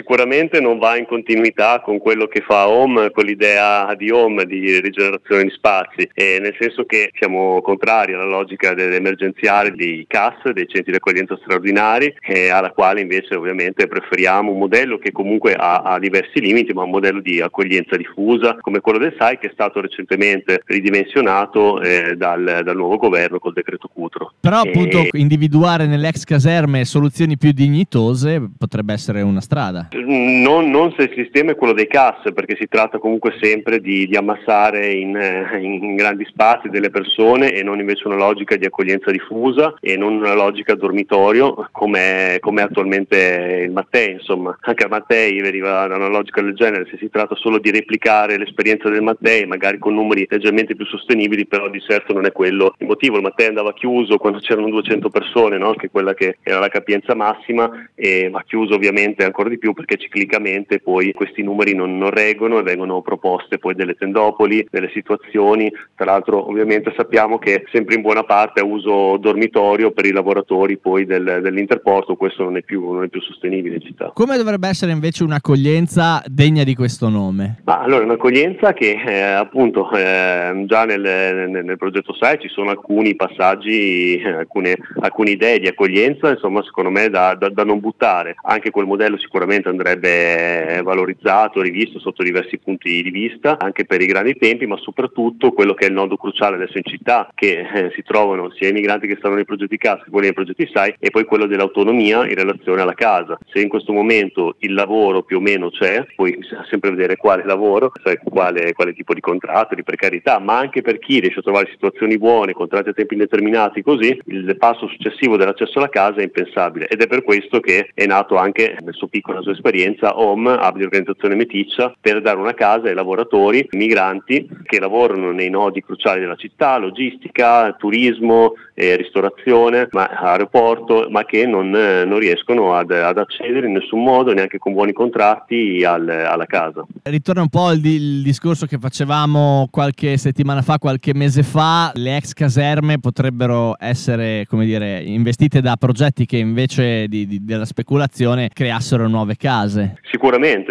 sicuramente non va in continuità con quello che fa Home, con l'idea di Home di rigenerazione di spazi, nel senso che siamo contrari alla logica dell'emergenziale dei CAS, dei centri di accoglienza straordinari, alla quale invece ovviamente preferiamo un modello che comunque ha diversi limiti, ma un modello di accoglienza diffusa come quello del SAI, che è stato recentemente ridimensionato dal nuovo governo col decreto Cutro. Però appunto individuare nelle ex caserme soluzioni più dignitose potrebbe essere una strada. Non se il sistema è quello dei CAS, perché si tratta comunque sempre di ammassare in grandi spazi delle persone e non invece una logica di accoglienza diffusa e non una logica dormitorio come attualmente il Mattei. Insomma, anche a Mattei veniva da una logica del genere. Se si tratta solo di replicare l'esperienza del Mattei, magari con numeri leggermente più sostenibili, però di certo non è quello il motivo. Il Mattei andava chiuso quando c'erano 200 persone, no? Che è quella che era la capienza massima, ma chiuso ovviamente ancora di più perché ciclicamente poi questi numeri non reggono e vengono proposte poi delle tendopoli, delle situazioni. Tra l'altro ovviamente sappiamo che sempre in buona parte a uso dormitorio per i lavoratori poi dell'Interporto, questo non è più sostenibile in città. Come dovrebbe essere invece un'accoglienza degna di questo nome? Ma allora un'accoglienza che appunto già nel progetto SAI ci sono alcuni passaggi, alcune idee di accoglienza, insomma secondo me da non buttare. Anche quel modello sicuramente andrebbe valorizzato, rivisto sotto diversi punti di vista, anche per i grandi tempi, ma soprattutto quello che è il nodo cruciale adesso in città, che si trovano sia i migranti che stanno nei progetti CAS che quelli nei progetti SAI, e poi quello dell'autonomia in relazione alla casa. Se in questo momento il lavoro più o meno c'è, poi bisogna sempre vedere quale lavoro, cioè quale tipo di contratto, di precarietà, ma anche per chi riesce a trovare situazioni buone, contratti a tempi indeterminati, così il passo successivo dell'accesso alla casa è impensabile, ed è per questo che è nato anche nel suo piccolo, nella sua esperienza, Home, hub di organizzazione meticcia, per dare una casa ai lavoratori migranti che lavorano nei nodi cruciali della città, logistica, turismo, ristorazione, aeroporto, ma che non riescono ad accedere in nessun modo, neanche con buoni contratti, alla casa. Ritorna un po' il discorso che facevamo qualche settimana fa, qualche mese fa. Le ex caserme potrebbero essere, come dire, investite da progetti che invece della speculazione creassero nuove case. Sicuramente,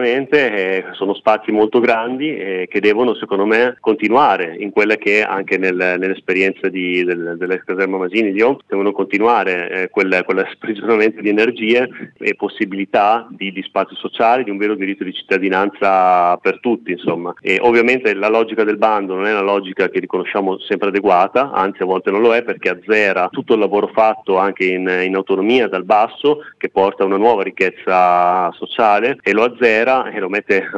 sono spazi molto grandi che devono, secondo me, continuare in quella che anche nell'esperienza dell'ex caserma Masini di Home, devono continuare quel sprigionamento di energie e possibilità di spazi sociali, di un vero diritto di cittadinanza per tutti, insomma. E ovviamente la logica del bando non è una logica che riconosciamo sempre adeguata, anzi a volte non lo è, perché azzera tutto il lavoro fatto anche in autonomia dal basso, che porta a una nuova ricchezza sociale, e lo azzera e lo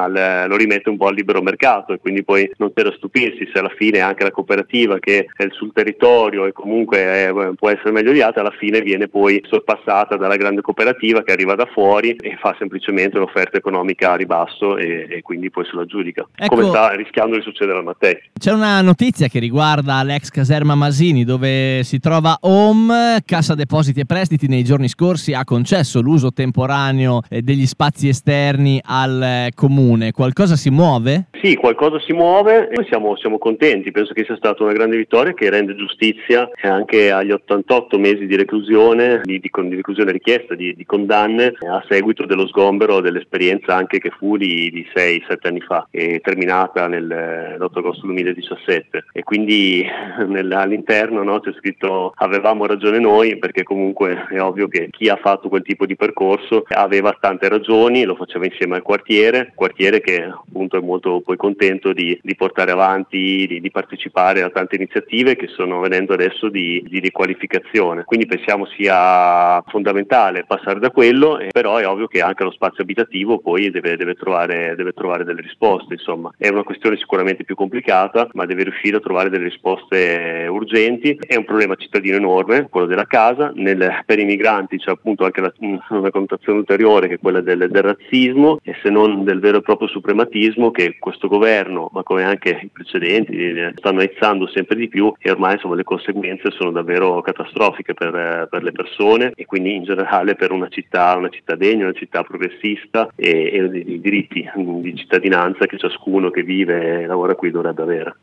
rimette un po' al libero mercato, e quindi poi non c'è da stupirsi se alla fine anche la cooperativa, che è sul territorio e comunque può essere meglio avviata, alla fine viene poi sorpassata dalla grande cooperativa che arriva da fuori e fa semplicemente un'offerta economica a ribasso e quindi poi se lo aggiudica, ecco, come sta rischiando di succedere al Mattei. C'è una notizia che riguarda l'ex caserma Masini, dove si trova Home. Cassa Depositi e Prestiti nei giorni scorsi ha concesso l'uso temporaneo degli spazi esterni al comune. Qualcosa si muove? Sì, qualcosa si muove, noi siamo contenti, penso che sia stata una grande vittoria che rende giustizia anche agli 88 mesi di reclusione, di reclusione richiesta, di condanne a seguito dello sgombero dell'esperienza anche che fu di 6-7 anni fa, e terminata l'8 agosto 2017, e quindi all'interno, no, c'è scritto avevamo ragione noi, perché comunque è ovvio che chi ha fatto quel tipo di percorso aveva tante ragioni, lo faceva insieme al quartiere che appunto è molto poi contento di portare avanti, di partecipare a tante iniziative che sono venendo adesso di riqualificazione. Quindi pensiamo sia fondamentale passare da quello, però è ovvio che anche lo spazio abitativo poi deve trovare delle risposte. Insomma, è una questione sicuramente più complicata, ma deve riuscire a trovare delle risposte urgenti. È un problema cittadino enorme, quello della casa. Per i migranti c'è appunto anche una connotazione ulteriore, che è quella del razzismo, e se non del vero e proprio suprematismo, che questo governo, ma come anche i precedenti, stanno aizzando sempre di più, e ormai insomma le conseguenze sono davvero catastrofiche per le persone, e quindi in generale per una città degna, una città progressista, e i diritti di cittadinanza che ciascuno che vive e lavora qui dovrebbe avere.